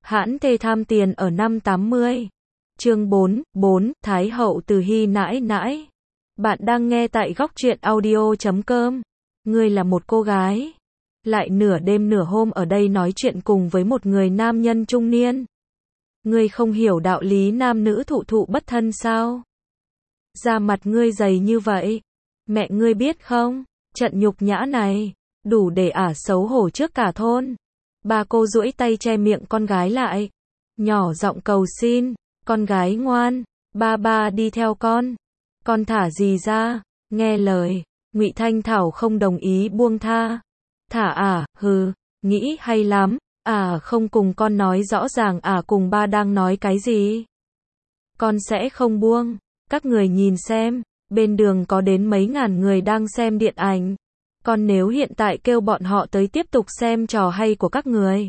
Hãn thê tham tiền ở năm 80. Chương 4, Thái hậu Từ Hy nãi nãi. Bạn đang nghe tại góc truyện audio.com. Ngươi là một cô gái, lại nửa đêm nửa hôm ở đây nói chuyện cùng với một người nam nhân trung niên. Ngươi không hiểu đạo lý nam nữ thụ thụ bất thân sao? Da mặt ngươi dày như vậy, mẹ ngươi biết không? Trận nhục nhã này, đủ để ả xấu hổ trước cả thôn. Bà cô duỗi tay che miệng con gái lại, nhỏ giọng cầu xin, con gái ngoan, ba đi theo con thả gì ra, nghe lời. Ngụy Thanh Thảo không đồng ý buông tha. Thả à, hừ, nghĩ hay lắm, không cùng con nói rõ ràng cùng ba đang nói cái gì. Con sẽ không buông, các người nhìn xem, bên đường có đến mấy ngàn người đang xem điện ảnh. Còn nếu hiện tại kêu bọn họ tới tiếp tục xem trò hay của các người,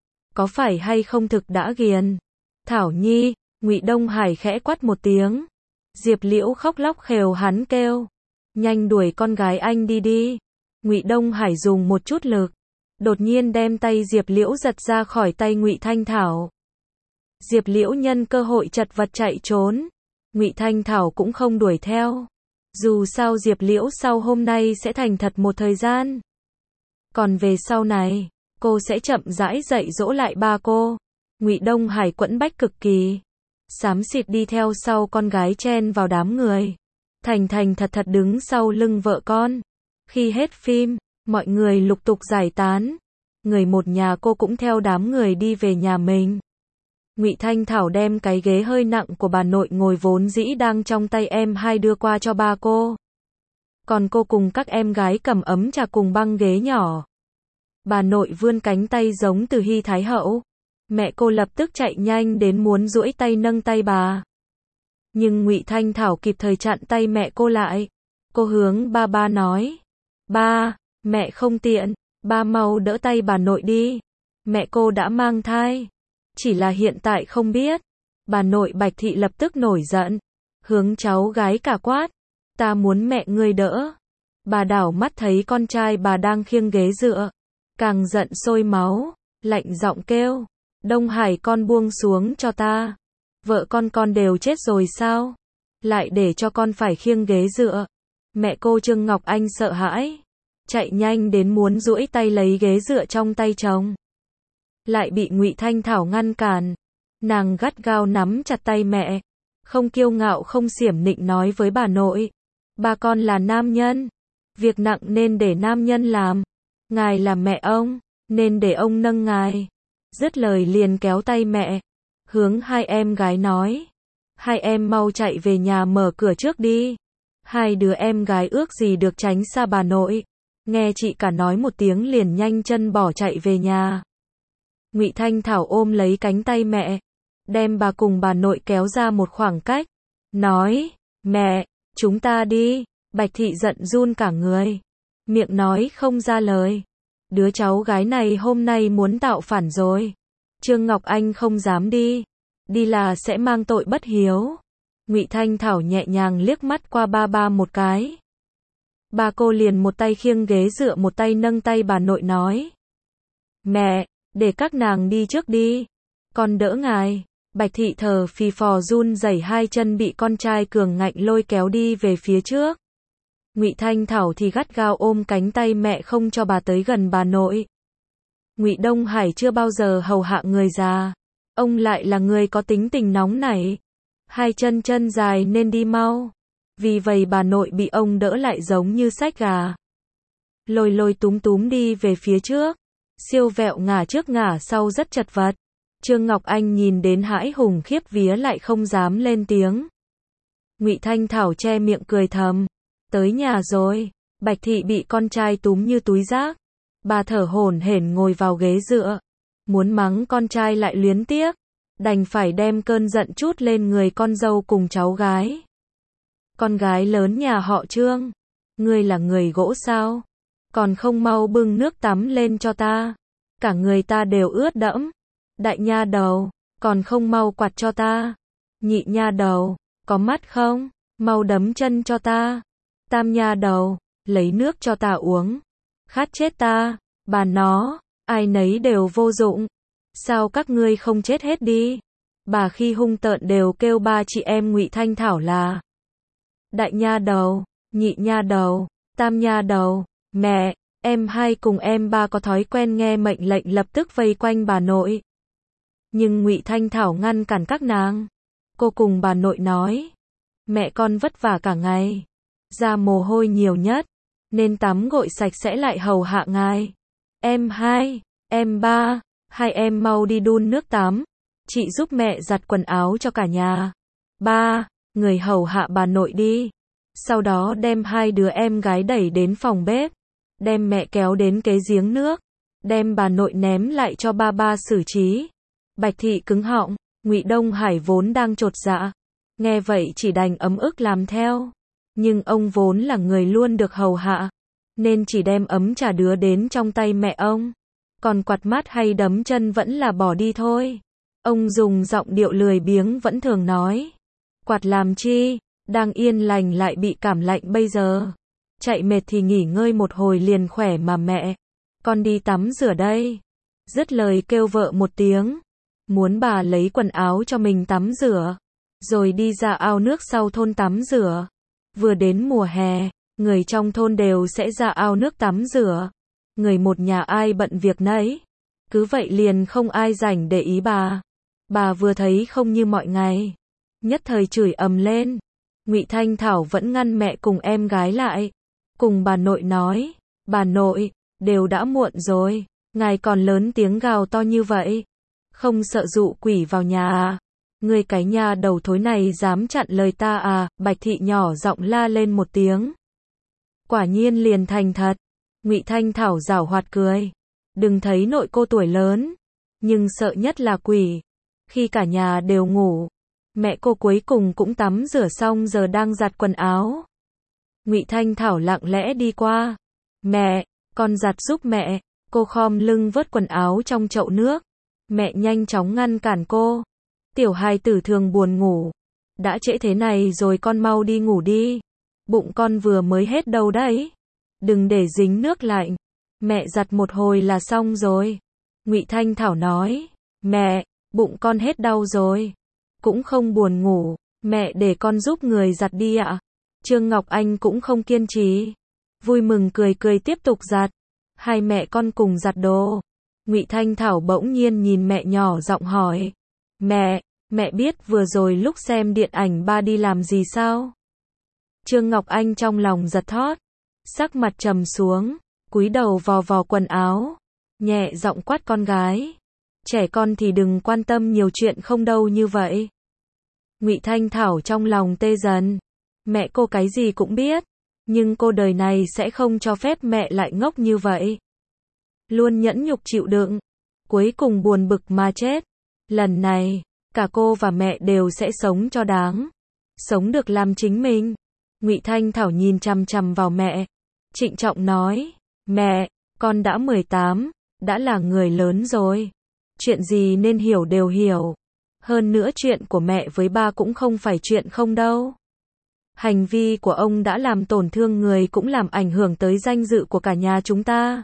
có phải hay không thực đã ghiền? Thảo Nhi, Ngụy Đông Hải khẽ quát một tiếng. Diệp Liễu khóc lóc khều hắn kêu, nhanh đuổi con gái anh đi. Ngụy Đông Hải dùng một chút lực, đột nhiên đem tay Diệp Liễu giật ra khỏi tay Ngụy Thanh Thảo. Diệp Liễu nhân cơ hội chật vật chạy trốn. Ngụy Thanh Thảo cũng không đuổi theo. Dù sao Diệp Liễu sau hôm nay sẽ thành thật một thời gian. Còn về sau này, cô sẽ chậm rãi dạy dỗ lại ba cô. Ngụy Đông Hải quẫn bách cực kỳ, xám xịt đi theo sau con gái chen vào đám người. Thành thật đứng sau lưng vợ con. Khi hết phim, mọi người lục tục giải tán. Người một nhà cô cũng theo đám người đi về nhà mình. Ngụy Thanh Thảo đem cái ghế hơi nặng của bà nội ngồi vốn dĩ đang trong tay em hai đưa qua cho ba cô. Còn cô cùng các em gái cầm ấm trà cùng băng ghế nhỏ. Bà nội vươn cánh tay giống Từ Hy Thái hậu. Mẹ cô lập tức chạy nhanh đến muốn duỗi tay nâng tay bà. Nhưng Ngụy Thanh Thảo kịp thời chặn tay mẹ cô lại. Cô hướng ba nói. Ba, mẹ không tiện, ba mau đỡ tay bà nội đi. Mẹ cô đã mang thai. Chỉ là hiện tại không biết. Bà nội Bạch Thị lập tức nổi giận, hướng cháu gái cả quát. Ta muốn mẹ ngươi đỡ. Bà đảo mắt thấy con trai bà đang khiêng ghế dựa, càng giận sôi máu, lạnh giọng kêu. Đông Hải con buông xuống cho ta. Vợ con đều chết rồi sao? Lại để cho con phải khiêng ghế dựa. Mẹ cô Trương Ngọc Anh sợ hãi, chạy nhanh đến muốn duỗi tay lấy ghế dựa trong tay chồng. Lại bị Ngụy Thanh Thảo ngăn cản. Nàng gắt gao nắm chặt tay mẹ, không kiêu ngạo không xiểm nịnh nói với bà nội. Ba con là nam nhân, việc nặng nên để nam nhân làm. Ngài là mẹ ông, nên để ông nâng ngài. Dứt lời liền kéo tay mẹ, hướng hai em gái nói. Hai em mau chạy về nhà mở cửa trước đi. Hai đứa em gái ước gì được tránh xa bà nội. Nghe chị cả nói một tiếng liền nhanh chân bỏ chạy về nhà. Ngụy Thanh Thảo ôm lấy cánh tay mẹ, đem bà cùng bà nội kéo ra một khoảng cách, nói, mẹ, chúng ta đi. Bạch Thị giận run cả người, miệng nói không ra lời. Đứa cháu gái này hôm nay muốn tạo phản rồi. Trương Ngọc Anh không dám đi là sẽ mang tội bất hiếu. Ngụy Thanh Thảo nhẹ nhàng liếc mắt qua ba một cái. Bà cô liền một tay khiêng ghế dựa một tay nâng tay bà nội nói. Mẹ, để các nàng đi trước đi. Con đỡ ngài. Bạch Thị thở phì phò run rẩy hai chân bị con trai cường ngạnh lôi kéo đi về phía trước. Ngụy Thanh Thảo thì gắt gao ôm cánh tay mẹ không cho bà tới gần bà nội. Ngụy Đông Hải chưa bao giờ hầu hạ người già. Ông lại là người có tính tình nóng nảy. Hai chân dài nên đi mau. Vì vậy bà nội bị ông đỡ lại giống như xách gà. Lôi túm đi về phía trước. Siêu vẹo ngả trước ngả sau rất chật vật. Trương Ngọc Anh nhìn đến hãi hùng khiếp vía lại không dám lên tiếng. Ngụy Thanh Thảo che miệng cười thầm. Tới nhà rồi. Bạch Thị bị con trai túm như túi rác. Bà thở hổn hển ngồi vào ghế dựa. Muốn mắng con trai lại luyến tiếc. Đành phải đem cơn giận trút lên người con dâu cùng cháu gái. Con gái lớn nhà họ Trương. Ngươi là người gỗ sao? Còn không mau bưng nước tắm lên cho ta. Cả người ta đều ướt đẫm. Đại nha đầu, còn không mau quạt cho ta. Nhị nha đầu, có mắt không? Mau đấm chân cho ta. Tam nha đầu, lấy nước cho ta uống. Khát chết ta. Bà nó, ai nấy đều vô dụng. Sao các ngươi không chết hết đi? Bà khi hung tợn đều kêu ba chị em Ngụy Thanh Thảo là đại nha đầu, nhị nha đầu, tam nha đầu. Mẹ, em hai cùng em ba có thói quen nghe mệnh lệnh lập tức vây quanh bà nội. Nhưng Ngụy Thanh Thảo ngăn cản các nàng. Cô cùng bà nội nói, mẹ con vất vả cả ngày, ra mồ hôi nhiều nhất, nên tắm gội sạch sẽ lại hầu hạ ngài. Em hai, em ba, hai em mau đi đun nước tắm, chị giúp mẹ giặt quần áo cho cả nhà. Ba, người hầu hạ bà nội đi. Sau đó đem hai đứa em gái đẩy đến phòng bếp, đem mẹ kéo đến kế giếng nước, đem bà nội ném lại cho ba xử trí. Bạch Thị cứng họng, Ngụy Đông Hải vốn đang chột dạ, nghe vậy chỉ đành ấm ức làm theo. Nhưng ông vốn là người luôn được hầu hạ, nên chỉ đem ấm trà đứa đến trong tay mẹ ông. Còn quạt mát hay đấm chân vẫn là bỏ đi thôi. Ông dùng giọng điệu lười biếng vẫn thường nói, quạt làm chi, đang yên lành lại bị cảm lạnh bây giờ. Chạy mệt thì nghỉ ngơi một hồi liền khỏe mà mẹ. Con đi tắm rửa đây. Dứt lời kêu vợ một tiếng, muốn bà lấy quần áo cho mình tắm rửa, rồi đi ra ao nước sau thôn tắm rửa. Vừa đến mùa hè, người trong thôn đều sẽ ra ao nước tắm rửa. Người một nhà ai bận việc nấy. Cứ vậy liền không ai rảnh để ý bà. Bà vừa thấy không như mọi ngày, nhất thời chửi ầm lên. Ngụy Thanh Thảo vẫn ngăn mẹ cùng em gái lại, cùng bà nội nói, bà nội, đều đã muộn rồi, ngài còn lớn tiếng gào to như vậy, không sợ dụ quỷ vào nhà à? Ngươi cái nhà đầu thối này dám chặn lời ta à? Bạch Thị nhỏ giọng la lên một tiếng. Quả nhiên liền thành thật. Ngụy Thanh Thảo giảo hoạt cười. Đừng thấy nội cô tuổi lớn, nhưng sợ nhất là quỷ. Khi cả nhà đều ngủ, mẹ cô cuối cùng cũng tắm rửa xong giờ đang giặt quần áo. Ngụy Thanh Thảo lặng lẽ đi qua. Mẹ, con giặt giúp mẹ. Cô khom lưng vớt quần áo trong chậu nước. Mẹ nhanh chóng ngăn cản cô. Tiểu hài tử thường buồn ngủ. Đã trễ thế này rồi con mau đi ngủ đi. Bụng con vừa mới hết đâu đấy. Đừng để dính nước lạnh. Mẹ giặt một hồi là xong rồi. Ngụy Thanh Thảo nói. Mẹ, bụng con hết đau rồi. Cũng không buồn ngủ. Mẹ để con giúp người giặt đi ạ. Trương Ngọc Anh cũng không kiên trì. Vui mừng cười cười tiếp tục giặt. Hai mẹ con cùng giặt đồ. Ngụy Thanh Thảo bỗng nhiên nhìn mẹ nhỏ giọng hỏi. Mẹ biết vừa rồi lúc xem điện ảnh ba đi làm gì sao? Trương Ngọc Anh trong lòng giật thót. Sắc mặt trầm xuống, cúi đầu vò vò quần áo. Nhẹ giọng quát con gái. Trẻ con thì đừng quan tâm nhiều chuyện không đâu như vậy. Ngụy Thanh Thảo trong lòng tê dần. Mẹ cô cái gì cũng biết, nhưng cô đời này sẽ không cho phép mẹ lại ngốc như vậy. Luôn nhẫn nhục chịu đựng, cuối cùng buồn bực mà chết. Lần này, cả cô và mẹ đều sẽ sống cho đáng. Sống được làm chính mình. Ngụy Thanh Thảo nhìn chằm chằm vào mẹ, trịnh trọng nói, mẹ, con đã 18, đã là người lớn rồi. Chuyện gì nên hiểu đều hiểu. Hơn nữa chuyện của mẹ với ba cũng không phải chuyện không đâu. Hành vi của ông đã làm tổn thương người cũng làm ảnh hưởng tới danh dự của cả nhà chúng ta.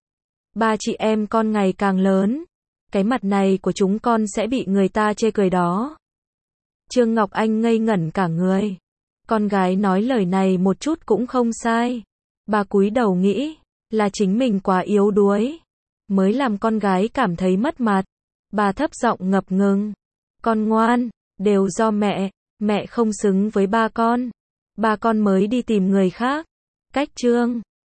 Ba chị em con ngày càng lớn, cái mặt này của chúng con sẽ bị người ta chê cười đó. Trương Ngọc Anh ngây ngẩn cả người. Con gái nói lời này một chút cũng không sai. Bà cúi đầu nghĩ, là chính mình quá yếu đuối, mới làm con gái cảm thấy mất mặt. Bà thấp giọng ngập ngừng. Con ngoan, đều do mẹ không xứng với ba con mới đi tìm người khác. Cách chương